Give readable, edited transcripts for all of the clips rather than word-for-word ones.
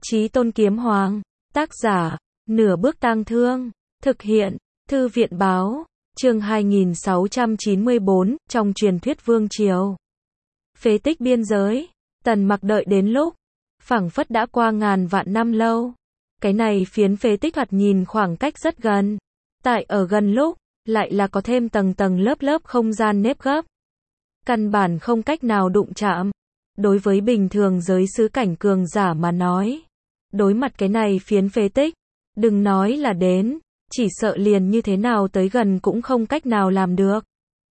Chí Tôn Kiếm Hoàng, tác giả, Nửa Bước Tang Thương, thực hiện, Thư viện báo, chương 2694, trong truyền thuyết Vương Triều. Phế tích biên giới, Tần Mặc đợi đến lúc, phảng phất đã qua ngàn vạn năm lâu. Cái này phiến phế tích thoạt nhìn khoảng cách rất gần. Tại ở gần lúc, lại là có thêm tầng tầng lớp lớp không gian nếp gấp. Căn bản không cách nào đụng chạm. Đối với bình thường giới xứ cảnh cường giả mà nói, đối mặt cái này phiến phế tích, đừng nói là đến, chỉ sợ liền như thế nào tới gần cũng không cách nào làm được.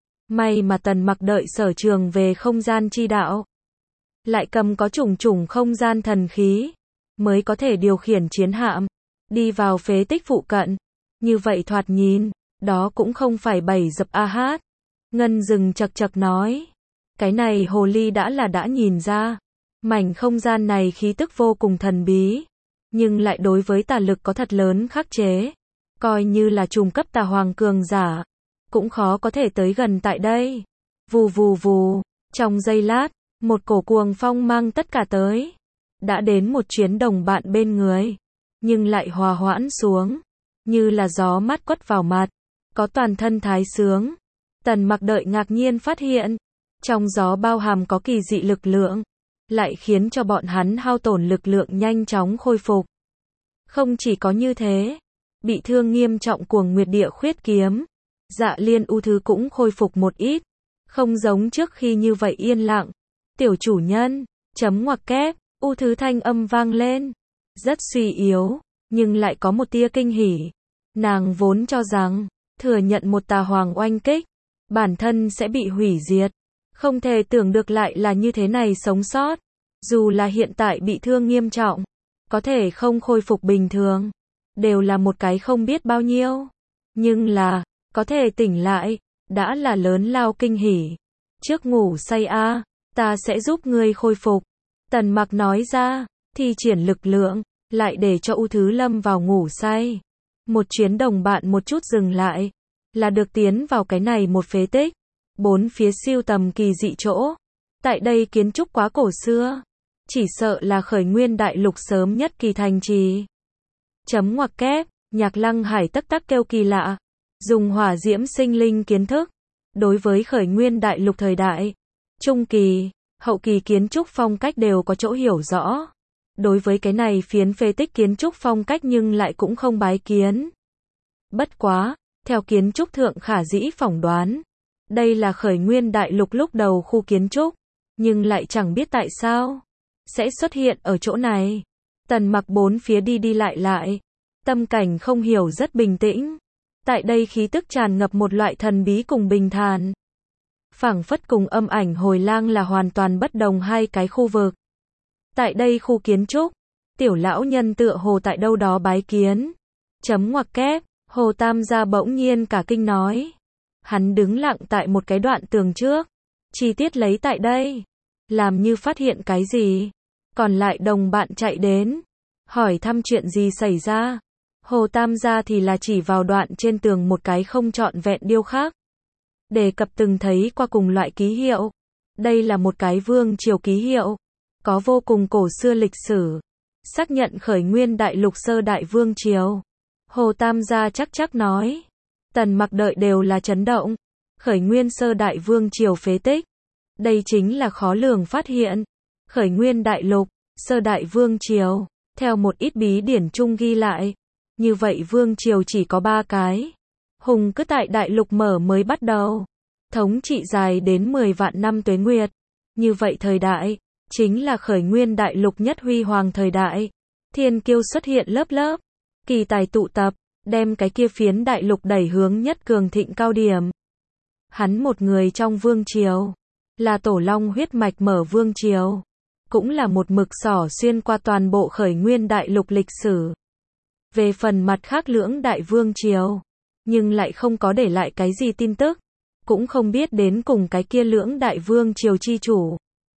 May mà Tần Mặc đợi sở trường về không gian chi đạo, lại cầm có chủng chủng không gian thần khí, mới có thể điều khiển chiến hạm, đi vào phế tích phụ cận. Như vậy thoạt nhìn, đó cũng không phải bầy dập a hát. Ngân Dừng chậc chậc nói, cái này hồ ly đã nhìn ra, mảnh không gian này khí tức vô cùng thần bí, nhưng lại đối với tà lực có thật lớn khắc chế, coi như là trùng cấp tà hoàng cường giả, cũng khó có thể tới gần tại đây. Vù vù vù, trong giây lát, một cổ cuồng phong mang tất cả tới, đã đến một chuyến đồng bạn bên người, nhưng lại hòa hoãn xuống, như là gió mát quất vào mặt, có toàn thân thái sướng. Tần Mặc đợi ngạc nhiên phát hiện, trong gió bao hàm có kỳ dị lực lượng, lại khiến cho bọn hắn hao tổn lực lượng nhanh chóng khôi phục. Không chỉ có như thế, bị thương nghiêm trọng Cuồng Nguyệt Địa Khuyết kiếm, Dạ Liên U Thứ cũng khôi phục một ít, không giống trước khi như vậy yên lặng. Tiểu chủ nhân, chấm ngoặc kép, U Thứ thanh âm vang lên, rất suy yếu, nhưng lại có một tia kinh hỉ. Nàng vốn cho rằng, thừa nhận một tà hoàng oanh kích, bản thân sẽ bị hủy diệt. Không thể tưởng được lại là như thế này sống sót. Dù là hiện tại bị thương nghiêm trọng, có thể không khôi phục bình thường, đều là một cái không biết bao nhiêu. Nhưng là, có thể tỉnh lại, đã là lớn lao kinh hỉ. Trước ngủ say a, ta sẽ giúp ngươi khôi phục. Tần Mặc nói ra, thi triển lực lượng, lại để cho U Thứ lâm vào ngủ say. Một chuyến đồng bạn một chút dừng lại, là được tiến vào cái này một phế tích. Bốn phía siêu tầm kỳ dị chỗ. Tại đây kiến trúc quá cổ xưa, chỉ sợ là khởi nguyên đại lục sớm nhất kỳ thành trì. Chấm ngoặc kép, Nhạc Lăng Hải tắc tắc kêu kỳ lạ. Dùng hỏa diễm sinh linh kiến thức. Đối với khởi nguyên đại lục thời đại, trung kỳ, hậu kỳ kiến trúc phong cách đều có chỗ hiểu rõ. Đối với cái này phiến phế tích kiến trúc phong cách nhưng lại cũng không bái kiến. Bất quá, theo kiến trúc thượng khả dĩ phỏng đoán, đây là khởi nguyên đại lục lúc đầu khu kiến trúc, nhưng lại chẳng biết tại sao sẽ xuất hiện ở chỗ này. Tần Mặc bốn phía đi lại, tâm cảnh không hiểu rất bình tĩnh. Tại đây khí tức tràn ngập một loại thần bí cùng bình thản, phảng phất cùng Âm Ảnh Hồi Lang là hoàn toàn bất đồng hai cái khu vực. Tại đây khu kiến trúc, tiểu lão nhân tựa hồ tại đâu đó bái kiến. Chấm ngoặc kép, Hồ Tam gia bỗng nhiên cả kinh nói. Hắn đứng lặng tại một cái đoạn tường trước, chi tiết lấy tại đây, làm như phát hiện cái gì. Còn lại đồng bạn chạy đến, hỏi thăm chuyện gì xảy ra. Hồ Tam gia thì là chỉ vào đoạn trên tường một cái không trọn vẹn điêu khắc, đề cập từng thấy qua cùng loại ký hiệu. Đây là một cái vương triều ký hiệu, có vô cùng cổ xưa lịch sử, xác nhận khởi nguyên đại lục sơ đại vương triều. Hồ Tam gia chắc nói. Tần Mặc đợi đều là chấn động. Khởi nguyên sơ đại vương triều phế tích, đây chính là khó lường phát hiện. Khởi nguyên đại lục, sơ đại vương triều, theo một ít bí điển chung ghi lại, như vậy vương triều chỉ có 3 cái. Hùng cứ tại đại lục mở mới bắt đầu, thống trị dài đến 10 vạn năm tuế nguyệt. Như vậy thời đại, chính là khởi nguyên đại lục nhất huy hoàng thời đại. Thiên kiêu xuất hiện lớp lớp, kỳ tài tụ tập, đem cái kia phiến đại lục đẩy hướng nhất cường thịnh cao điểm. Hắn một người trong vương triều, là tổ long huyết mạch mở vương triều, cũng là một mực xỏ xuyên qua toàn bộ khởi nguyên đại lục lịch sử. Về phần mặt khác lưỡng đại vương triều, nhưng lại không có để lại cái gì tin tức, cũng không biết đến cùng cái kia lưỡng đại vương triều chi chủ,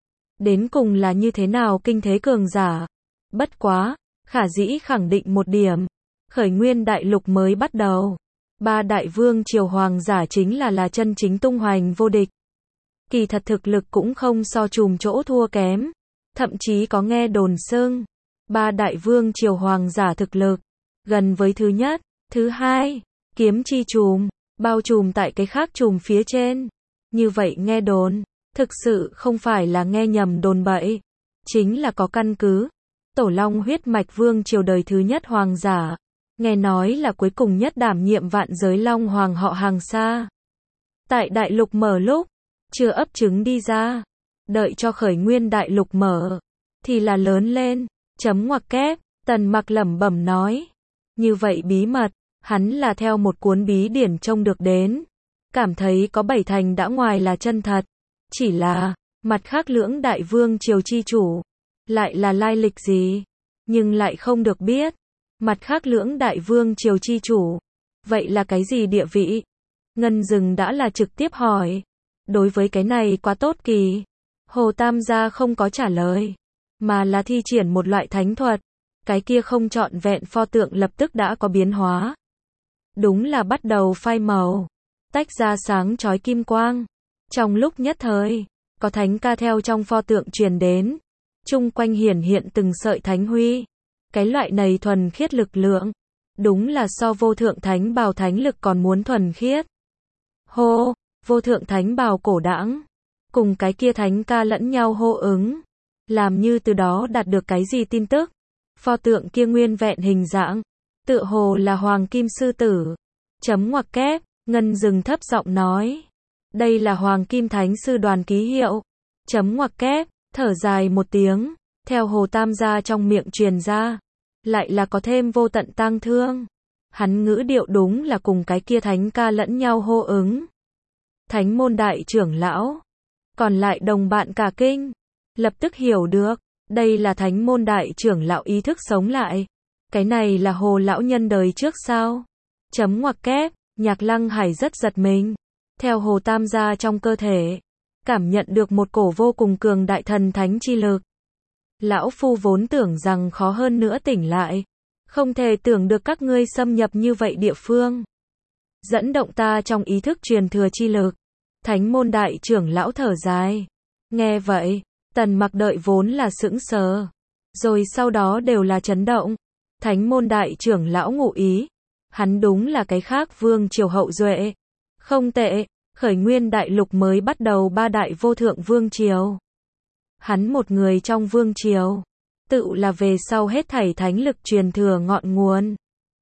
đến cùng là như thế nào kinh thế cường giả. Bất quá, khả dĩ khẳng định một điểm, khởi nguyên đại lục mới bắt đầu, 3 đại vương triều hoàng giả chính là chân chính tung hoành vô địch. Kỳ thật thực lực cũng không so chùm chỗ thua kém, thậm chí có nghe đồn xưng, ba đại vương triều hoàng giả thực lực, gần với thứ nhất, thứ hai, kiếm chi chùm, bao trùm tại cái khác chùm phía trên. Như vậy nghe đồn, thực sự không phải là nghe nhầm đồn bậy, chính là có căn cứ. Tổ Long huyết mạch vương triều đời thứ nhất hoàng giả, nghe nói là cuối cùng nhất đảm nhiệm vạn giới Long Hoàng họ Hàng Sa. Tại đại lục mở lúc, chưa ấp trứng đi ra, đợi cho khởi nguyên đại lục mở, thì là lớn lên, chấm ngoặc kép, Tần Mặc lẩm bẩm nói. Như vậy bí mật, hắn là theo một cuốn bí điển trông được đến, cảm thấy có 7 thành đã ngoài là chân thật, chỉ là, mặt khác lưỡng đại vương triều chi chủ, lại là lai lịch gì, nhưng lại không được biết. Mặt khác lưỡng đại vương triều chi chủ, vậy là cái gì địa vị? Ngân Dừng đã là trực tiếp hỏi. Đối với cái này quá tốt kỳ, Hồ Tam gia không có trả lời, mà là thi triển một loại thánh thuật. Cái kia không trọn vẹn pho tượng lập tức đã có biến hóa. Đúng là bắt đầu phai màu, tách ra sáng chói kim quang. Trong lúc nhất thời, có thánh ca theo trong pho tượng truyền đến, chung quanh hiển hiện từng sợi thánh huy. Cái loại này thuần khiết lực lượng, đúng là so vô thượng thánh bào thánh lực còn muốn thuần khiết. Hô, vô thượng thánh bào cổ đãng, cùng cái kia thánh ca lẫn nhau hô ứng, làm như từ đó đạt được cái gì tin tức. Pho tượng kia nguyên vẹn hình dạng, tựa hồ là hoàng kim sư tử. Chấm ngoặc kép, Ngân Dừng thấp giọng nói. Đây là hoàng kim thánh sư đoàn ký hiệu. Chấm ngoặc kép, thở dài một tiếng, theo Hồ Tam gia trong miệng truyền ra, lại là có thêm vô tận tang thương. Hắn ngữ điệu đúng là cùng cái kia thánh ca lẫn nhau hô ứng. Thánh môn đại trưởng lão, còn lại đồng bạn cả kinh, lập tức hiểu được, đây là thánh môn đại trưởng lão ý thức sống lại. Cái này là Hồ lão nhân đời trước sao? Chấm ngoặc kép, Nhạc Lăng Hải rất giật mình, theo Hồ Tam gia trong cơ thể, cảm nhận được một cổ vô cùng cường đại thần thánh chi lực. Lão phu vốn tưởng rằng khó hơn nữa tỉnh lại, không thể tưởng được các ngươi xâm nhập như vậy địa phương, dẫn động ta trong ý thức truyền thừa chi lực. Thánh môn đại trưởng lão thở dài. Nghe vậy, Tần Mặc đợi vốn là sững sờ, rồi sau đó đều là chấn động. Thánh môn đại trưởng lão ngụ ý, hắn đúng là cái khác vương triều hậu duệ. Không tệ, khởi nguyên đại lục mới bắt đầu ba đại vô thượng vương triều. Hắn một người trong vương triều, tự là về sau hết thảy thánh lực truyền thừa ngọn nguồn.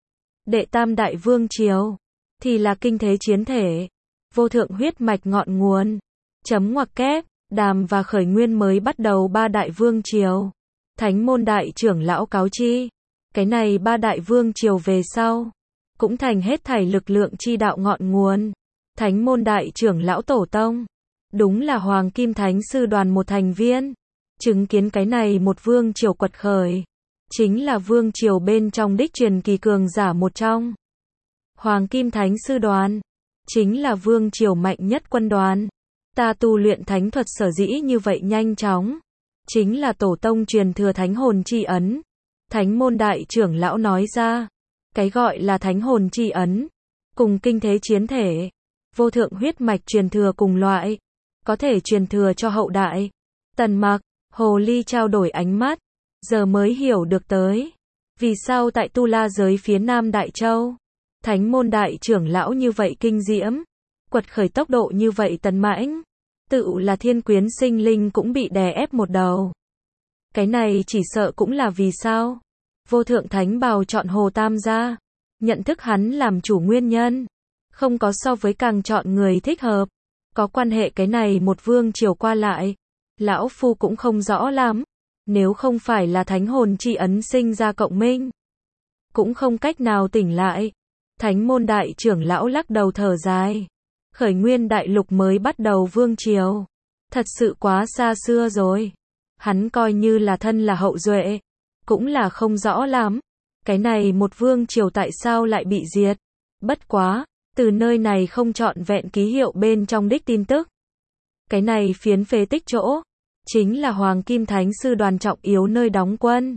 Đệ tam đại vương triều, thì là kinh thế chiến thể, vô thượng huyết mạch ngọn nguồn. Chấm ngoặc kép, Đàm và khởi nguyên mới bắt đầu ba đại vương triều. Thánh môn đại trưởng lão cáo chi, cái này ba đại vương triều về sau, cũng thành hết thảy lực lượng chi đạo ngọn nguồn. Thánh môn đại trưởng lão tổ tông, đúng là Hoàng Kim Thánh sư đoàn một thành viên. Chứng kiến cái này một vương triều quật khởi, chính là vương triều bên trong đích truyền kỳ cường giả một trong. Hoàng Kim Thánh sư đoàn, chính là vương triều mạnh nhất quân đoàn. Ta tu luyện thánh thuật sở dĩ như vậy nhanh chóng, chính là tổ tông truyền thừa thánh hồn chi ấn. Thánh môn đại trưởng lão nói ra, cái gọi là thánh hồn chi ấn, cùng kinh thế chiến thể, vô thượng huyết mạch truyền thừa cùng loại, có thể truyền thừa cho hậu đại. Tần Mặc, Hồ Ly trao đổi ánh mắt, giờ mới hiểu được tới, vì sao tại Tu La giới phía Nam Đại Châu, thánh môn đại trưởng lão như vậy kinh diễm, quật khởi tốc độ như vậy tấn mãnh, tự là thiên quyến sinh linh cũng bị đè ép một đầu. Cái này chỉ sợ cũng là vì sao vô thượng thánh bào chọn Hồ Tam gia, nhận thức hắn làm chủ nguyên nhân, không có so với càng chọn người thích hợp, có quan hệ cái này một vương triều qua lại. Lão phu cũng không rõ lắm, nếu không phải là thánh hồn chi ấn sinh ra cộng minh, cũng không cách nào tỉnh lại. Thánh môn đại trưởng lão lắc đầu thở dài, khởi nguyên đại lục mới bắt đầu vương triều, thật sự quá xa xưa rồi. Hắn coi như là thân là hậu duệ, cũng là không rõ lắm, cái này một vương triều tại sao lại bị diệt. Bất quá, từ nơi này không trọn vẹn ký hiệu bên trong đích tin tức, cái này phiến phế tích chỗ, chính là Hoàng Kim Thánh sư đoàn trọng yếu nơi đóng quân.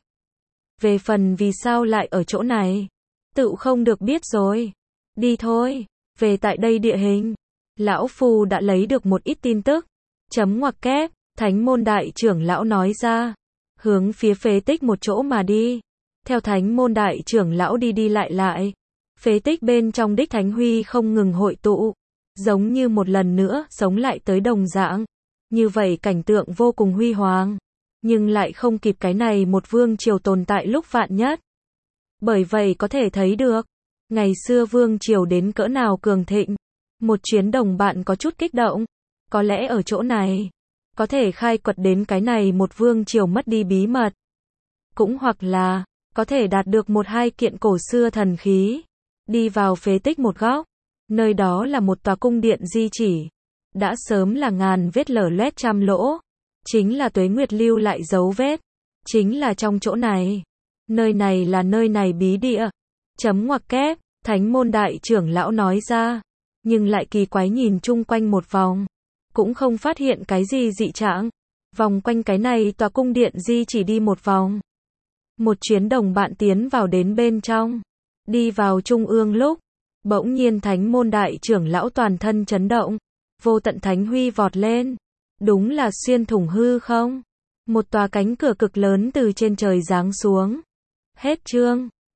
Về phần vì sao lại ở chỗ này, tự không được biết rồi. Đi thôi, về tại đây địa hình, lão phu đã lấy được một ít tin tức. Chấm ngoặc kép, thánh môn đại trưởng lão nói ra. hướng phía phế tích một chỗ mà đi. Theo thánh môn đại trưởng lão đi đi lại lại, phế tích bên trong đích thánh huy không ngừng hội tụ, giống như một lần nữa sống lại tới đồng dạng. Như vậy cảnh tượng vô cùng huy hoàng, nhưng lại không kịp cái này một vương triều tồn tại lúc vạn nhất. Bởi vậy có thể thấy được, ngày xưa vương triều đến cỡ nào cường thịnh. Một chuyến đồng bạn có chút kích động, có lẽ ở chỗ này, có thể khai quật đến cái này một vương triều mất đi bí mật. Cũng hoặc là, có thể đạt được một hai kiện cổ xưa thần khí. Đi vào phế tích một góc, nơi đó là một tòa cung điện di chỉ. Đã sớm là ngàn vết lở loét trăm lỗ. Chính là tuế nguyệt lưu lại dấu vết. Chính là trong chỗ này. Nơi này là nơi này bí địa. Chấm ngoặc kép, thánh môn đại trưởng lão nói ra. Nhưng lại kỳ quái nhìn chung quanh một vòng. Cũng không phát hiện cái gì dị trạng. Vòng quanh cái này tòa cung điện di chỉ đi một vòng. Một chuyến đồng bạn tiến vào đến bên trong. Đi vào trung ương lúc. Bỗng nhiên thánh môn đại trưởng lão toàn thân chấn động. Vô tận thánh huy vọt lên. Đúng là xuyên thủng hư không? Một tòa cánh cửa cực lớn từ trên trời giáng xuống. Hết chương.